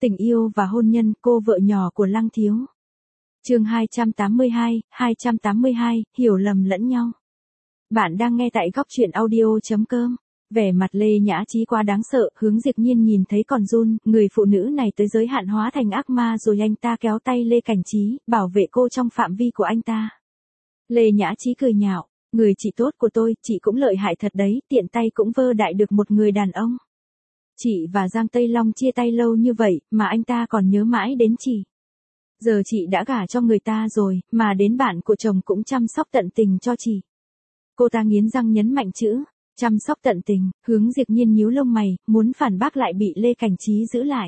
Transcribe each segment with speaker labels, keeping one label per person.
Speaker 1: Tình yêu và hôn nhân, cô vợ nhỏ của Lăng Thiếu. Chương 282, hiểu lầm lẫn nhau. Bạn đang nghe tại góc truyện audio.com. Vẻ mặt Lê Nhã Trí quá đáng sợ, Hướng Diệp Nhiên nhìn thấy còn run, người phụ nữ này tới giới hạn hóa thành ác ma rồi anh ta kéo tay Lê Cảnh Trí, bảo vệ cô trong phạm vi của anh ta. Lê Nhã Trí cười nhạo, người chị tốt của tôi, chị cũng lợi hại thật đấy, tiện tay cũng vơ đại được một người đàn ông. Chị và Giang Tây Long chia tay lâu như vậy, mà anh ta còn nhớ mãi đến chị. Giờ chị đã gả cho người ta rồi, mà đến bạn của chồng cũng chăm sóc tận tình cho chị. Cô ta nghiến răng nhấn mạnh chữ, chăm sóc tận tình. Hướng Diệp Nhiên nhíu lông mày, muốn phản bác lại bị Lê Cảnh Trí giữ lại.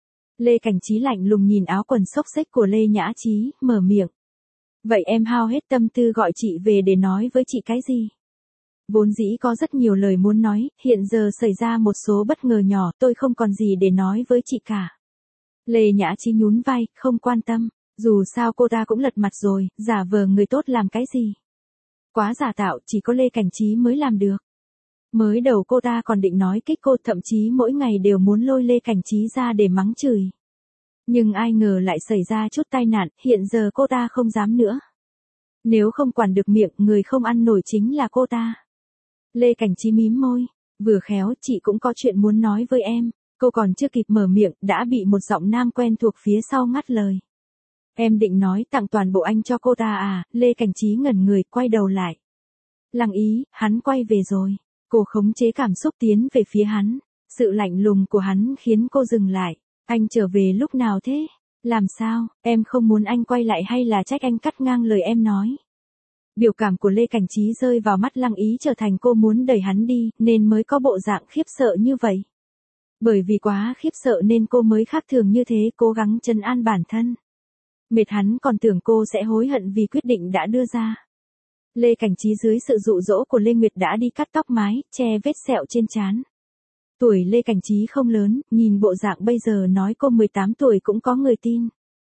Speaker 1: Lê Cảnh Trí lạnh lùng nhìn áo quần xốc xếch của Lê Nhã Trí, mở miệng. Vậy em hao hết tâm tư gọi chị về để nói với chị cái gì? Vốn dĩ có rất nhiều lời muốn nói, hiện giờ xảy ra một số bất ngờ nhỏ, tôi không còn gì để nói với chị cả. Lê Nhã Trí nhún vai, không quan tâm, dù sao cô ta cũng lật mặt rồi, giả vờ người tốt làm cái gì? Quá giả tạo, chỉ có Lê Cảnh Trí mới làm được. Mới đầu cô ta còn định nói kích cô, thậm chí mỗi ngày đều muốn lôi Lê Cảnh Trí ra để mắng chửi. Nhưng ai ngờ lại xảy ra chút tai nạn, hiện giờ cô ta không dám nữa. Nếu không quản được miệng, người không ăn nổi chính là cô ta. Lê Cảnh Trí mím môi, vừa khéo, chị cũng có chuyện muốn nói với em. Cô còn chưa kịp mở miệng, đã bị một giọng nam quen thuộc phía sau ngắt lời. Em định nói tặng toàn bộ anh cho cô ta à? Lê Cảnh Trí ngẩn người, quay đầu lại. Lăng Ý, hắn quay về rồi. Cô khống chế cảm xúc tiến về phía hắn. Sự lạnh lùng của hắn khiến cô dừng lại. Anh trở về lúc nào thế? Làm sao, em không muốn anh quay lại hay là trách anh cắt ngang lời em nói? Biểu cảm của Lê Cảnh Trí rơi vào mắt Lăng Ý trở thành cô muốn đẩy hắn đi, nên mới có bộ dạng khiếp sợ như vậy. Bởi vì quá khiếp sợ nên cô mới khác thường như thế, cố gắng trấn an bản thân. Mệt hắn còn tưởng cô sẽ hối hận vì quyết định đã đưa ra. Lê Cảnh Trí dưới sự dụ dỗ của Lê Nguyệt đã đi cắt tóc mái, che vết sẹo trên trán. Tuổi Lê Cảnh Trí không lớn, nhìn bộ dạng bây giờ nói cô 18 tuổi cũng có người tin.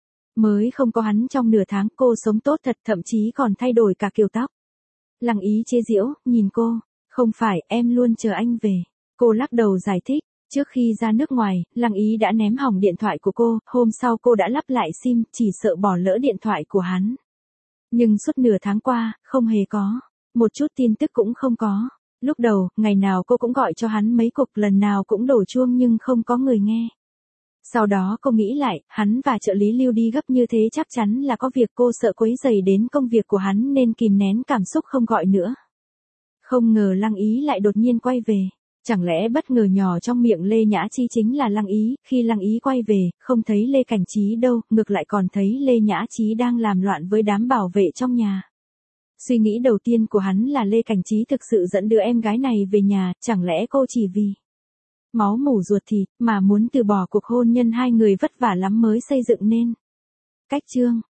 Speaker 1: Mới không có hắn trong nửa tháng, cô sống tốt thật, thậm chí còn thay đổi cả kiểu tóc. Lăng Ý chế giễu, nhìn cô, không phải, em luôn chờ anh về. Cô lắc đầu giải thích, trước khi ra nước ngoài, Lăng Ý đã ném hỏng điện thoại của cô, hôm sau cô đã lắp lại sim, chỉ sợ bỏ lỡ điện thoại của hắn. Nhưng suốt nửa tháng qua, không hề có, một chút tin tức cũng không có. Lúc đầu, ngày nào cô cũng gọi cho hắn mấy cuộc, lần nào cũng đổ chuông nhưng không có người nghe. Sau đó cô nghĩ lại, hắn và trợ lý Lưu đi gấp như thế chắc chắn là có việc, cô sợ quấy rầy đến công việc của hắn nên kìm nén cảm xúc không gọi nữa. Không ngờ Lăng Ý lại đột nhiên quay về. Chẳng lẽ bất ngờ nhỏ trong miệng Lê Nhã Chi chính là Lăng Ý? Khi Lăng Ý quay về, không thấy Lê Cảnh Trí đâu, ngược lại còn thấy Lê Nhã Trí đang làm loạn với đám bảo vệ trong nhà. Suy nghĩ đầu tiên của hắn là Lê Cảnh Trí thực sự dẫn đứa em gái này về nhà, chẳng lẽ cô chỉ vì máu mủ ruột thịt mà muốn từ bỏ cuộc hôn nhân hai người vất vả lắm mới xây dựng nên. Cách chương